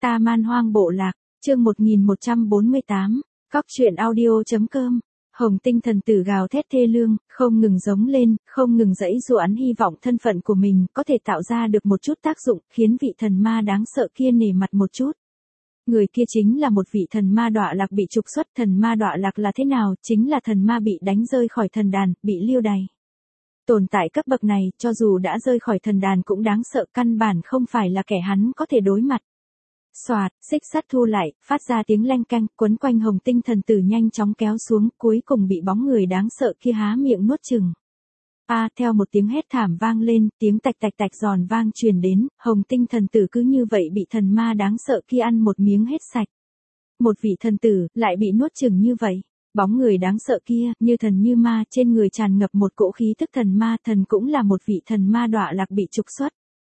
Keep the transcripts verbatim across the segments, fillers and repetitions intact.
Ta Man Hoang Bộ Lạc, chương một nghìn một trăm bốn mươi tám, Cóc truyện audio.com. Hồng Tinh thần tử gào thét thê lương, không ngừng giống lên, không ngừng giãy giụa, hy vọng thân phận của mình có thể tạo ra được một chút tác dụng, khiến vị thần ma đáng sợ kia nể mặt một chút. Người kia chính là một vị thần ma đọa lạc bị trục xuất. Thần ma đọa lạc là thế nào? Chính là thần ma bị đánh rơi khỏi thần đàn, bị lưu đày. Tồn tại cấp bậc này, cho dù đã rơi khỏi thần đàn cũng đáng sợ, căn bản không phải là kẻ hắn có thể đối mặt. Xoạt, xích sắt thu lại, phát ra tiếng leng keng, quấn quanh Hồng Tinh thần tử nhanh chóng kéo xuống, cuối cùng bị bóng người đáng sợ kia há miệng nuốt chừng. A, à, theo một tiếng hét thảm vang lên, tiếng tạch tạch tạch giòn vang truyền đến, Hồng Tinh thần tử cứ như vậy bị thần ma đáng sợ kia ăn một miếng hết sạch. Một vị thần tử, lại bị nuốt chừng như vậy. Bóng người đáng sợ kia, như thần như ma, trên người tràn ngập một cỗ khí tức thần ma, thần cũng là một vị thần ma đọa lạc bị trục xuất.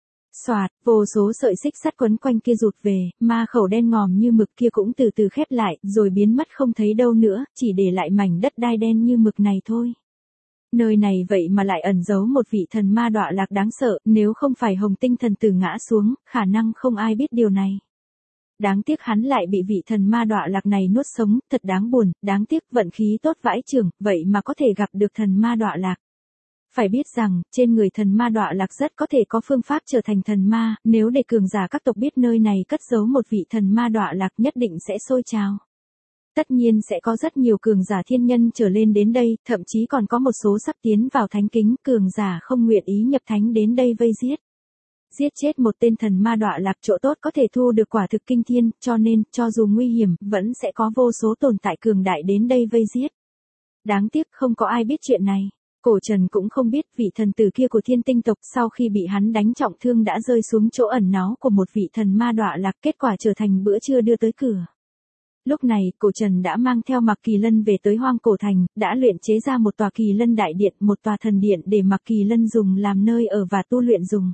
Xoạt, vô số sợi xích sắt quấn quanh kia rụt về, ma khẩu đen ngòm như mực kia cũng từ từ khép lại, rồi biến mất không thấy đâu nữa, chỉ để lại mảnh đất đai đen như mực này thôi. Nơi này vậy mà lại ẩn giấu một vị thần ma đọa lạc đáng sợ, nếu không phải Hồng Tinh thần tử ngã xuống, khả năng không ai biết điều này. Đáng tiếc hắn lại bị vị thần ma đọa lạc này nuốt sống, thật đáng buồn, đáng tiếc vận khí tốt vãi chưởng, vậy mà có thể gặp được thần ma đọa lạc. Phải biết rằng, trên người thần ma đọa lạc rất có thể có phương pháp trở thành thần ma, nếu để cường giả các tộc biết nơi này cất giấu một vị thần ma đọa lạc nhất định sẽ sôi trào. Tất nhiên sẽ có rất nhiều cường giả thiên nhân trở lên đến đây, thậm chí còn có một số sắp tiến vào thánh kính, cường giả không nguyện ý nhập thánh đến đây vây giết. Giết chết một tên thần ma đọa lạc chỗ tốt có thể thu được quả thực kinh thiên, cho nên, cho dù nguy hiểm, vẫn sẽ có vô số tồn tại cường đại đến đây vây giết. Đáng tiếc không có ai biết chuyện này. Cổ Trần cũng không biết vị thần tử kia của Thiên Tinh tộc sau khi bị hắn đánh trọng thương đã rơi xuống chỗ ẩn náu của một vị thần ma đọa lạc, kết quả trở thành bữa trưa đưa tới cửa. Lúc này, Cổ Trần đã mang theo Mạc Kỳ Lân về tới Hoang Cổ Thành, đã luyện chế ra một tòa Kỳ Lân đại điện, một tòa thần điện để Mạc Kỳ Lân dùng làm nơi ở và tu luyện dùng.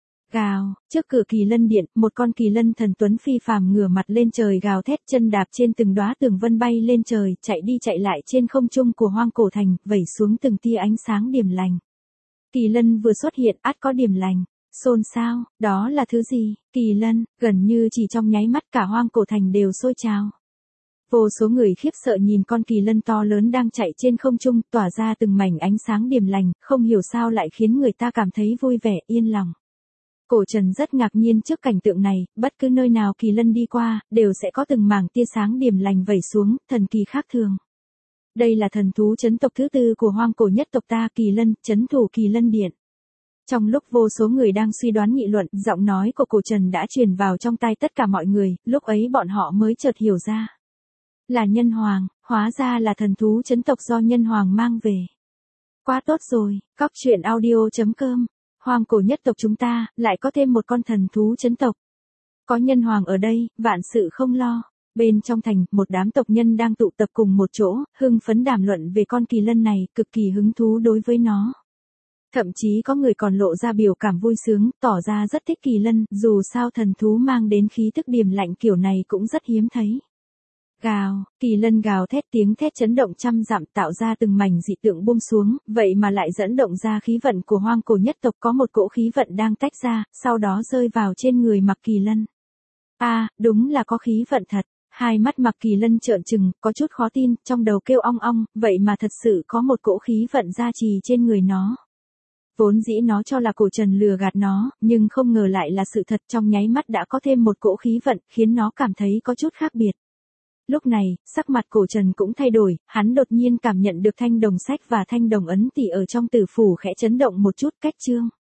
Gào, trước cửa Kỳ Lân điện, một con Kỳ Lân thần tuấn phi phàm ngửa mặt lên trời gào thét, chân đạp trên từng đóa tường vân bay lên trời, chạy đi chạy lại trên không trung của Hoang Cổ Thành, vẩy xuống từng tia ánh sáng điềm lành. Kỳ Lân vừa xuất hiện, ắt có điềm lành. Xôn xao, đó là thứ gì? Kỳ Lân, gần như chỉ trong nháy mắt cả Hoang Cổ Thành đều sôi trào. Vô số người khiếp sợ nhìn con Kỳ Lân to lớn đang chạy trên không trung, tỏa ra từng mảnh ánh sáng điềm lành, không hiểu sao lại khiến người ta cảm thấy vui vẻ, yên lòng. Cổ Trần rất ngạc nhiên trước cảnh tượng này, bất cứ nơi nào Kỳ Lân đi qua, đều sẽ có từng mảng tia sáng điềm lành vẩy xuống, thần kỳ khác thường. Đây là thần thú chấn tộc thứ tư của hoang cổ nhất tộc ta, Kỳ Lân, chấn thủ Kỳ Lân Điện. Trong lúc vô số người đang suy đoán nghị luận, giọng nói của Cổ Trần đã truyền vào trong tai tất cả mọi người, lúc ấy bọn họ mới chợt hiểu ra. Là Nhân Hoàng, hóa ra là thần thú chấn tộc do Nhân Hoàng mang về. Quá tốt rồi, Cóc truyện audio.com. Hoang cổ nhất tộc chúng ta, lại có thêm một con thần thú chấn tộc. Có Nhân Hoàng ở đây, vạn sự không lo. Bên trong thành, một đám tộc nhân đang tụ tập cùng một chỗ, hưng phấn đàm luận về con Kỳ Lân này, cực kỳ hứng thú đối với nó. Thậm chí có người còn lộ ra biểu cảm vui sướng, tỏ ra rất thích Kỳ Lân, dù sao thần thú mang đến khí tức điềm lạnh kiểu này cũng rất hiếm thấy. Gào, Kỳ Lân gào thét, tiếng thét chấn động trăm dặm, tạo ra từng mảnh dị tượng buông xuống, vậy mà lại dẫn động ra khí vận của hoang cổ nhất tộc, có một cỗ khí vận đang tách ra, sau đó rơi vào trên người Mạc Kỳ Lân. A, à, đúng là có khí vận thật. Hai mắt Mạc Kỳ Lân trợn trừng, có chút khó tin, trong đầu kêu ong ong, vậy mà thật sự có một cỗ khí vận gia trì trên người nó. Vốn dĩ nó cho là Cổ Trần lừa gạt nó, nhưng không ngờ lại là sự thật, trong nháy mắt đã có thêm một cỗ khí vận, khiến nó cảm thấy có chút khác biệt. Lúc này, sắc mặt Cổ Trần cũng thay đổi, hắn đột nhiên cảm nhận được thanh đồng sách và thanh đồng ấn tỷ ở trong tử phủ khẽ chấn động một chút, cách chương.